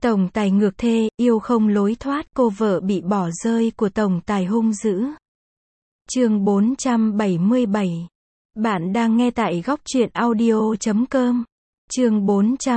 Tổng tài ngược thê, yêu không lối thoát, cô vợ bị bỏ rơi của tổng tài hung dữ. Chương 477. Bạn đang nghe tại góc truyện audio.com. Chương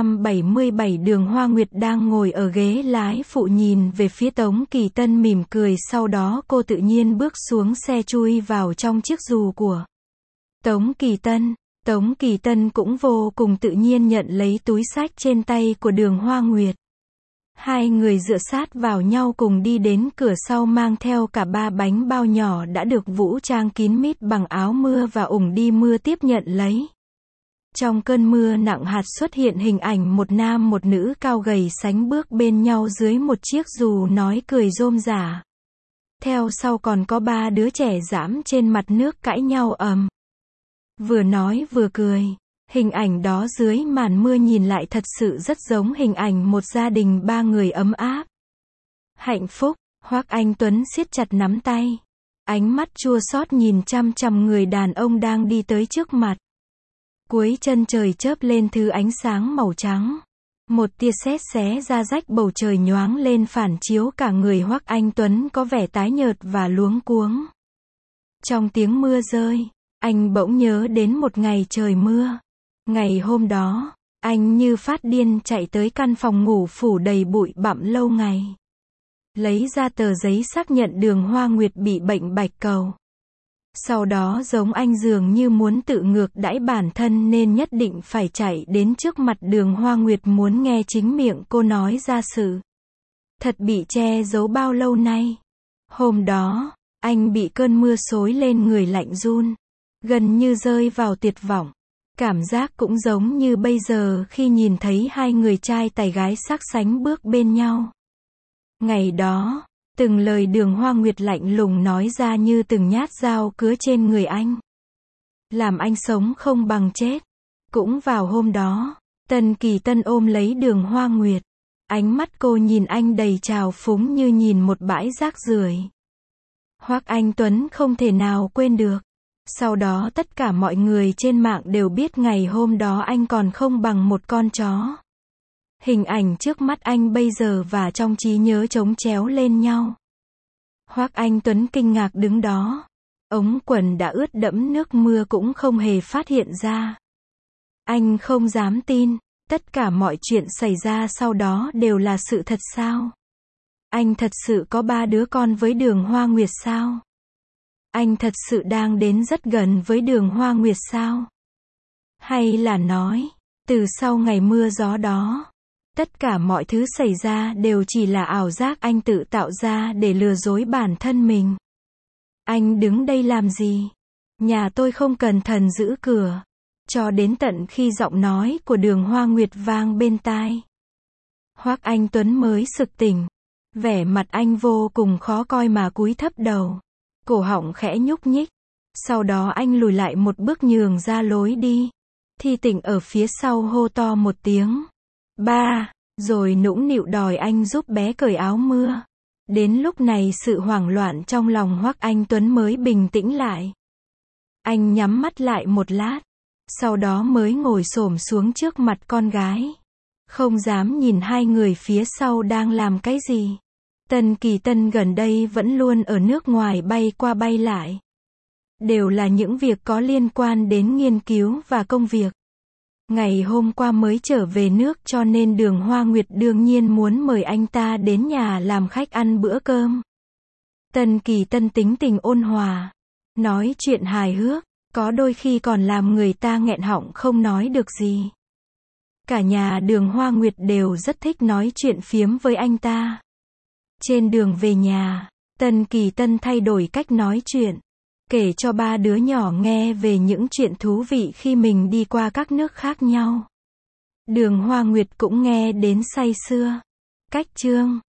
477. Đường Hoa Nguyệt đang ngồi ở ghế lái phụ nhìn về phía Tống Kỳ Tân mỉm cười, sau đó cô tự nhiên bước xuống xe chui vào trong chiếc dù của Tống Kỳ Tân. Tống Kỳ Tân cũng vô cùng tự nhiên nhận lấy túi xách trên tay của Đường Hoa Nguyệt. Hai người dựa sát vào nhau cùng đi đến cửa sau, mang theo cả 3 bánh bao nhỏ đã được vũ trang kín mít bằng áo mưa và ủng đi mưa tiếp nhận lấy. Trong cơn mưa nặng hạt xuất hiện hình ảnh một nam một nữ cao gầy sánh bước bên nhau dưới một chiếc dù nói cười rôm rả. Theo sau còn có 3 đứa trẻ giãm trên mặt nước cãi nhau ầm. Vừa nói vừa cười. Hình ảnh đó dưới màn mưa nhìn lại thật sự rất giống hình ảnh một gia đình 3 người ấm áp, hạnh phúc. Hoắc Anh Tuấn siết chặt nắm tay, ánh mắt chua xót nhìn chăm chăm người đàn ông đang đi tới trước mặt. Cuối chân trời chớp lên thứ ánh sáng màu trắng. Một tia sét xé ra rách bầu trời nhoáng lên phản chiếu cả người Hoắc Anh Tuấn có vẻ tái nhợt và luống cuống. Trong tiếng mưa rơi, anh bỗng nhớ đến một ngày trời mưa. Ngày hôm đó, anh như phát điên chạy tới căn phòng ngủ phủ đầy bụi bặm lâu ngày. Lấy ra tờ giấy xác nhận Đường Hoa Nguyệt bị bệnh bạch cầu. Sau đó giống anh dường như muốn tự ngược đãi bản thân nên nhất định phải chạy đến trước mặt Đường Hoa Nguyệt muốn nghe chính miệng cô nói ra sự thật bị che giấu bao lâu nay. Hôm đó, anh bị cơn mưa xối lên người lạnh run, gần như rơi vào tuyệt vọng. Cảm giác cũng giống như bây giờ khi nhìn thấy hai người trai tài gái sắc sánh bước bên nhau. Ngày đó, từng lời Đường Hoa Nguyệt lạnh lùng nói ra như từng nhát dao cứa trên người anh, làm anh sống không bằng chết. Cũng vào hôm đó, Tần Kỳ Tân ôm lấy Đường Hoa Nguyệt. Ánh mắt cô nhìn anh đầy trào phúng như nhìn một bãi rác rưởi. Hoắc Anh Tuấn không thể nào quên được. Sau đó tất cả mọi người trên mạng đều biết ngày hôm đó anh còn không bằng một con chó. Hình ảnh trước mắt anh bây giờ và trong trí nhớ chồng chéo lên nhau. Hoắc Anh Tuấn kinh ngạc đứng đó. Ống quần đã ướt đẫm nước mưa cũng không hề phát hiện ra. Anh không dám tin, tất cả mọi chuyện xảy ra sau đó đều là sự thật sao? Anh thật sự có 3 đứa con với Đường Hoa Nguyệt sao? Anh thật sự đang đến rất gần với Đường Hoa Nguyệt sao? Hay là nói, từ sau ngày mưa gió đó, tất cả mọi thứ xảy ra đều chỉ là ảo giác anh tự tạo ra để lừa dối bản thân mình? Anh đứng đây làm gì? Nhà tôi không cần thần giữ cửa. Cho đến tận khi giọng nói của Đường Hoa Nguyệt vang bên tai, Hoắc Anh Tuấn mới sực tỉnh. Vẻ mặt anh vô cùng khó coi mà cúi thấp đầu. Cổ họng khẽ nhúc nhích. Sau đó anh lùi lại một bước nhường ra lối đi. Thi Tịnh ở phía sau hô to một tiếng. Ba, rồi nũng nịu đòi anh giúp bé cởi áo mưa. Đến lúc này sự hoảng loạn trong lòng Hoắc Anh Tuấn mới bình tĩnh lại. Anh nhắm mắt lại một lát. Sau đó mới ngồi xổm xuống trước mặt con gái. Không dám nhìn hai người phía sau đang làm cái gì. Tần Kỳ Tân gần đây vẫn luôn ở nước ngoài bay qua bay lại. Đều là những việc có liên quan đến nghiên cứu và công việc. Ngày hôm qua mới trở về nước cho nên Đường Hoa Nguyệt đương nhiên muốn mời anh ta đến nhà làm khách ăn bữa cơm. Tần Kỳ Tân tính tình ôn hòa, nói chuyện hài hước, có đôi khi còn làm người ta nghẹn họng không nói được gì. Cả nhà Đường Hoa Nguyệt đều rất thích nói chuyện phiếm với anh ta. Trên đường về nhà, Tần Kỳ Tân thay đổi cách nói chuyện, kể cho 3 đứa nhỏ nghe về những chuyện thú vị khi mình đi qua các nước khác nhau. Đường Hoa Nguyệt cũng nghe đến say sưa. Cách chương